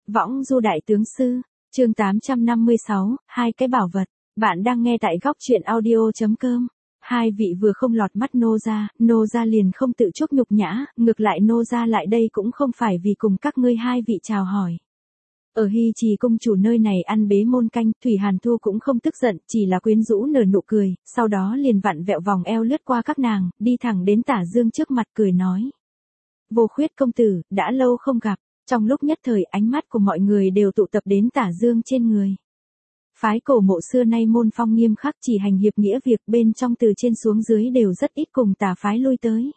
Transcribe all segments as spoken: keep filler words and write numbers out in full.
Võng du đại tướng sư, chương tám trăm năm mươi sáu, hai cái bảo vật. Bạn đang nghe tại góc truyện audio chấm com. Hai vị vừa không lọt mắt nô gia, nô gia liền không tự chuốc nhục nhã, ngược lại nô gia lại đây cũng không phải vì cùng các ngươi hai vị chào hỏi. Ở Hy Trì cung chủ nơi này ăn bế môn canh, Thủy Hàn Thu cũng không tức giận, chỉ là quyến rũ nở nụ cười, sau đó liền vặn vẹo vòng eo lướt qua các nàng, đi thẳng đến Tả Dương trước mặt cười nói. Vô Khuyết công tử, đã lâu không gặp. Trong lúc nhất thời ánh mắt của mọi người đều tụ tập đến Tả Dương trên người. Phái cổ mộ xưa nay môn phong nghiêm khắc, chỉ hành hiệp nghĩa việc, bên trong từ trên xuống dưới đều rất ít cùng tà phái lui tới.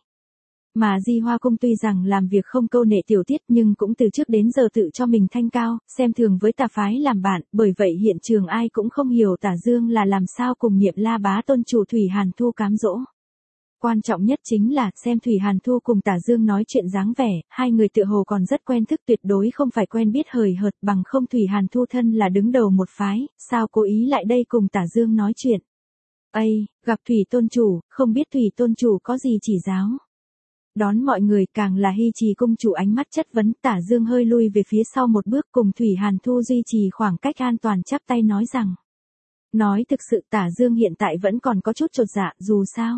Mà Di Hoa Cung tuy rằng làm việc không câu nệ tiểu tiết nhưng cũng từ trước đến giờ tự cho mình thanh cao, xem thường với tà phái làm bạn, bởi vậy hiện trường ai cũng không hiểu Tả Dương là làm sao cùng Niệm La Bá tôn chủ Thủy Hàn Thu cám dỗ. Quan trọng nhất chính là xem Thủy Hàn Thu cùng Tả Dương nói chuyện dáng vẻ, hai người tựa hồ còn rất quen thức, tuyệt đối không phải quen biết hời hợt, bằng không Thủy Hàn Thu thân là đứng đầu một phái, sao cố ý lại đây cùng Tả Dương nói chuyện. Ây, gặp Thủy tôn chủ, không biết Thủy tôn chủ có gì chỉ giáo. Đón mọi người càng là Hy Trì cung chủ ánh mắt chất vấn, Tả Dương hơi lui về phía sau một bước cùng Thủy Hàn Thu duy trì khoảng cách an toàn chắp tay nói rằng. Nói thực sự Tả Dương hiện tại vẫn còn có chút chột dạ, dù sao.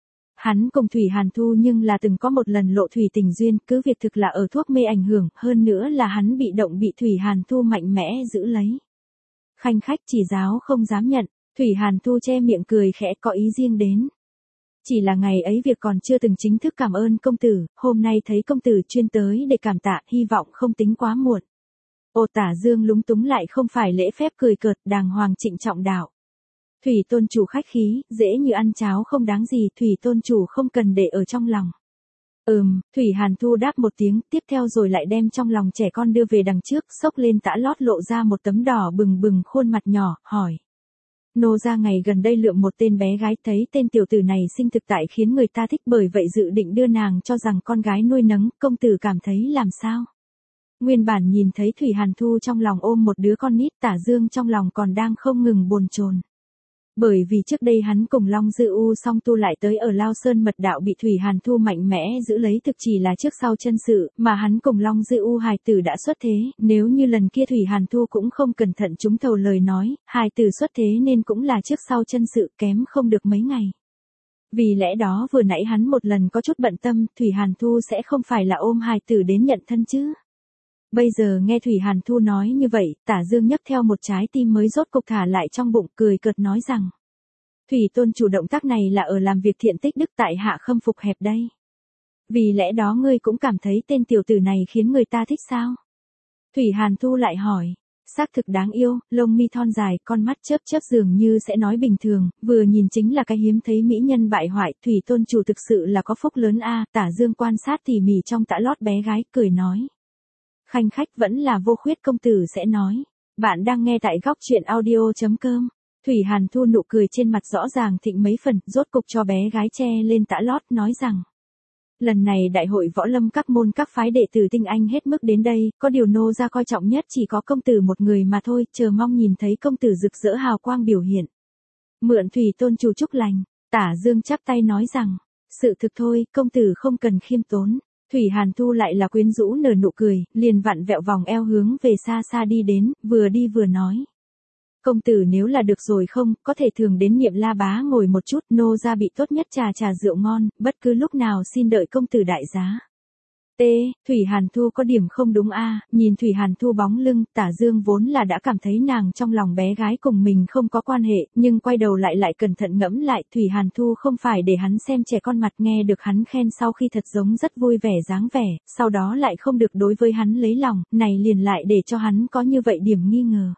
Hắn cùng Thủy Hàn Thu nhưng là từng có một lần lộ thủy tình duyên, cứ việc thực là ở thuốc mê ảnh hưởng, hơn nữa là hắn bị động bị Thủy Hàn Thu mạnh mẽ giữ lấy. Khanh khách chỉ giáo không dám nhận, Thủy Hàn Thu che miệng cười khẽ có ý riêng đến. Chỉ là ngày ấy việc còn chưa từng chính thức cảm ơn công tử, hôm nay thấy công tử chuyên tới để cảm tạ, hy vọng không tính quá muộn. Ô Tả Dương lúng túng lại không phải lễ phép cười cợt, đàng hoàng trịnh trọng đạo. Thủy tôn chủ khách khí, dễ như ăn cháo không đáng gì, Thủy tôn chủ không cần để ở trong lòng. Ừm, Thủy Hàn Thu đáp một tiếng, tiếp theo rồi lại đem trong lòng trẻ con đưa về đằng trước, xốc lên tã lót lộ ra một tấm đỏ bừng bừng khuôn mặt nhỏ, hỏi. Nô gia ngày gần đây lượm một tên bé gái, thấy tên tiểu tử này sinh thực tại khiến người ta thích, bởi vậy dự định đưa nàng cho rằng con gái nuôi nấng, công tử cảm thấy làm sao? Nguyên bản nhìn thấy Thủy Hàn Thu trong lòng ôm một đứa con nít, Tả Dương trong lòng còn đang không ngừng bồn chồn. Bởi vì trước đây hắn cùng Long Dư U song tu lại tới ở Lao Sơn mật đạo bị Thủy Hàn Thu mạnh mẽ giữ lấy, thực chỉ là trước sau chân sự, mà hắn cùng Long Dư U hài tử đã xuất thế, nếu như lần kia Thủy Hàn Thu cũng không cẩn thận trúng thầu lời nói, hài tử xuất thế nên cũng là trước sau chân sự, kém không được mấy ngày. Vì lẽ đó vừa nãy hắn một lần có chút bận tâm, Thủy Hàn Thu sẽ không phải là ôm hài tử đến nhận thân chứ. Bây giờ nghe Thủy Hàn Thu nói như vậy, Tả Dương nhấc theo một trái tim mới rốt cục thả lại trong bụng, cười cợt nói rằng. Thủy tôn chủ động tác này là ở làm việc thiện tích đức, tại hạ khâm phục hẹp đây. Vì lẽ đó ngươi cũng cảm thấy tên tiểu tử này khiến người ta thích sao? Thủy Hàn Thu lại hỏi. Xác thực đáng yêu, lông mi thon dài, con mắt chớp chớp dường như sẽ nói bình thường, vừa nhìn chính là cái hiếm thấy mỹ nhân bại hoại, Thủy tôn chủ thực sự là có phúc lớn a. Tả Dương quan sát tỉ mỉ trong tã lót bé gái, cười nói. Khanh khách vẫn là Vô Khuyết công tử sẽ nói. Bạn đang nghe tại góc truyện audio chấm com. Thủy Hàn Thu nụ cười trên mặt rõ ràng thịnh mấy phần, rốt cục cho bé gái che lên tã lót, nói rằng. Lần này đại hội võ lâm các môn các phái đệ tử tinh anh hết mức đến đây, có điều nô gia coi trọng nhất chỉ có công tử một người mà thôi, chờ mong nhìn thấy công tử rực rỡ hào quang biểu hiện. Mượn Thủy tôn chủ chúc lành, Tả Dương chắp tay nói rằng. Sự thực thôi, công tử không cần khiêm tốn. Thủy Hàn Thu lại là quyến rũ nở nụ cười, liền vặn vẹo vòng eo hướng về xa xa đi đến, vừa đi vừa nói. Công tử nếu là được rồi không, có thể thường đến Niệm La Bá ngồi một chút, nô gia bị tốt nhất trà trà rượu ngon, bất cứ lúc nào xin đợi công tử đại giá. T. Thủy Hàn Thu có điểm không đúng a. Nhìn Thủy Hàn Thu bóng lưng, Tả Dương vốn là đã cảm thấy nàng trong lòng bé gái cùng mình không có quan hệ, nhưng quay đầu lại lại cẩn thận ngẫm lại, Thủy Hàn Thu không phải để hắn xem trẻ con mặt, nghe được hắn khen sau khi thật giống rất vui vẻ dáng vẻ, sau đó lại không được đối với hắn lấy lòng, này liền lại để cho hắn có như vậy điểm nghi ngờ.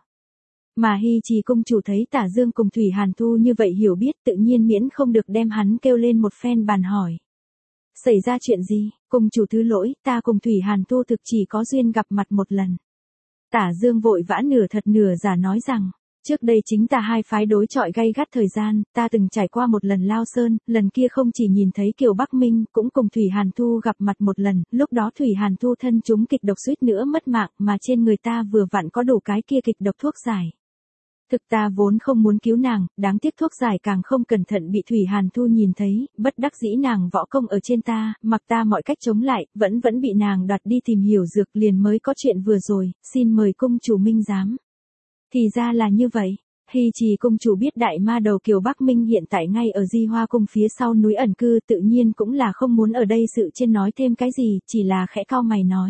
Mà Hy Trì cung chủ thấy Tả Dương cùng Thủy Hàn Thu như vậy hiểu biết, tự nhiên miễn không được đem hắn kêu lên một phen bàn hỏi. Xảy ra chuyện gì, cung chủ thứ lỗi, ta cùng Thủy Hàn Thu thực chỉ có duyên gặp mặt một lần. Tả Dương vội vã nửa thật nửa giả nói rằng, trước đây chính ta hai phái đối chọi gay gắt thời gian, ta từng trải qua một lần Lao Sơn, lần kia không chỉ nhìn thấy Kiều Bắc Minh, cũng cùng Thủy Hàn Thu gặp mặt một lần, lúc đó Thủy Hàn Thu thân chúng kịch độc suýt nữa mất mạng, mà trên người ta vừa vặn có đủ cái kia kịch độc thuốc giải. Thực ta vốn không muốn cứu nàng, đáng tiếc thuốc giải càng không cẩn thận bị Thủy Hàn Thu nhìn thấy, bất đắc dĩ nàng võ công ở trên ta, mặc ta mọi cách chống lại, vẫn vẫn bị nàng đoạt đi tìm hiểu dược liền mới có chuyện vừa rồi, xin mời cung chủ minh giám. Thì ra là như vậy. Hy Trì cung chủ biết đại ma đầu Kiều Bắc Minh hiện tại ngay ở Di Hoa cung phía sau núi ẩn cư, tự nhiên cũng là không muốn ở đây sự trên nói thêm cái gì, chỉ là khẽ cau mày nói.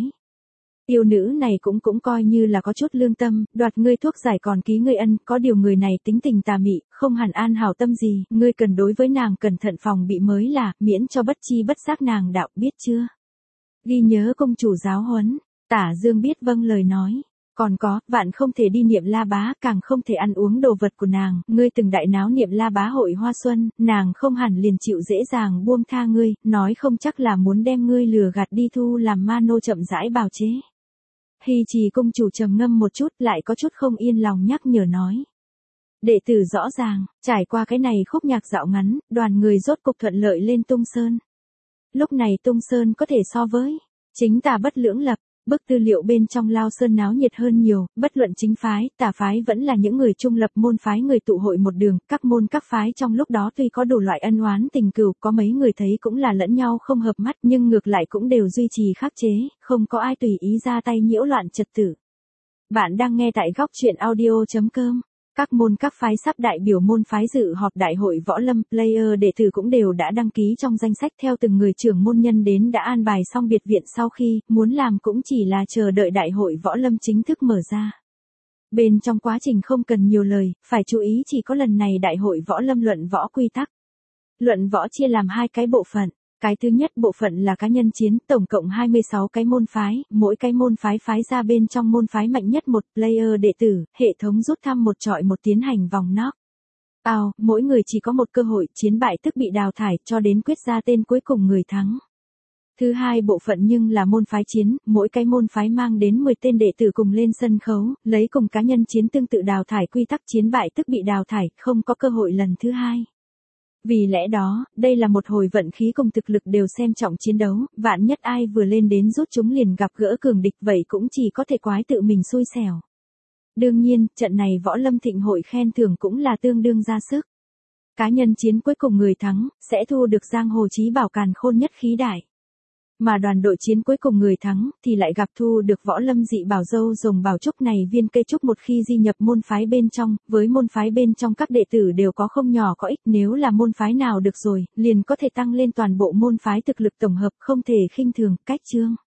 Yêu nữ này cũng cũng coi như là có chút lương tâm, đoạt ngươi thuốc giải còn ký ngươi ân, có điều người này tính tình tà mị, không hẳn an hảo tâm gì, ngươi cần đối với nàng cẩn thận phòng bị mới là, miễn cho bất chi bất giác nàng đạo, biết chưa? Ghi nhớ công chủ giáo huấn. Tả Dương biết vâng lời nói. Còn có, vạn không thể đi niệm la bá, càng không thể ăn uống đồ vật của nàng, ngươi từng đại náo niệm la bá hội hoa xuân, nàng không hẳn liền chịu dễ dàng buông tha ngươi, nói không chắc là muốn đem ngươi lừa gạt đi thu làm ma nô chậm rãi bào chế. Hy Trì cung chủ trầm ngâm một chút, lại có chút không yên lòng nhắc nhở nói. Đệ tử rõ ràng, trải qua cái này khúc nhạc dạo ngắn, đoàn người rốt cục thuận lợi lên Tung Sơn. Lúc này Tung Sơn có thể so với chính tà bất lưỡng lập. Bức tư liệu bên trong Lao Sơn náo nhiệt hơn nhiều, bất luận chính phái, tà phái vẫn là những người trung lập môn phái người tụ hội một đường, các môn các phái trong lúc đó tuy có đủ loại ân oán tình cừu, có mấy người thấy cũng là lẫn nhau không hợp mắt, nhưng ngược lại cũng đều duy trì khắc chế, không có ai tùy ý ra tay nhiễu loạn trật tự. Bạn đang nghe tại góc truyện audio chấm com. Các môn các phái sắp đại biểu môn phái dự họp đại hội võ lâm, player đệ tử cũng đều đã đăng ký trong danh sách theo từng người trưởng môn nhân đến đã an bài xong biệt viện sau khi, muốn làm cũng chỉ là chờ đợi đại hội võ lâm chính thức mở ra. Bên trong quá trình không cần nhiều lời, phải chú ý chỉ có lần này đại hội võ lâm luận võ quy tắc. Luận võ chia làm hai cái bộ phận. Cái thứ nhất bộ phận là cá nhân chiến, tổng cộng hai mươi sáu cái môn phái, mỗi cái môn phái phái ra bên trong môn phái mạnh nhất một player đệ tử, hệ thống rút thăm một chọi một tiến hành vòng knock out, mỗi người chỉ có một cơ hội, chiến bại tức bị đào thải cho đến quyết ra tên cuối cùng người thắng. Thứ hai bộ phận nhưng là môn phái chiến, mỗi cái môn phái mang đến mười tên đệ tử cùng lên sân khấu, lấy cùng cá nhân chiến tương tự đào thải quy tắc chiến bại tức bị đào thải, không có cơ hội lần thứ hai. Vì lẽ đó, đây là một hồi vận khí cùng thực lực đều xem trọng chiến đấu, vạn nhất ai vừa lên đến rút chúng liền gặp gỡ cường địch vậy cũng chỉ có thể quái tự mình xui xẻo. Đương nhiên, trận này võ lâm thịnh hội khen thưởng cũng là tương đương ra sức. Cá nhân chiến cuối cùng người thắng, sẽ thu được giang hồ chí bảo càn khôn nhất khí đại. Mà đoàn đội chiến cuối cùng người thắng, thì lại gặp thu được võ lâm dị bảo dâu rồng bảo trúc này viên cây trúc một khi di nhập môn phái bên trong, với môn phái bên trong các đệ tử đều có không nhỏ có ích nếu là môn phái nào được rồi, liền có thể tăng lên toàn bộ môn phái thực lực tổng hợp không thể khinh thường, cách chương.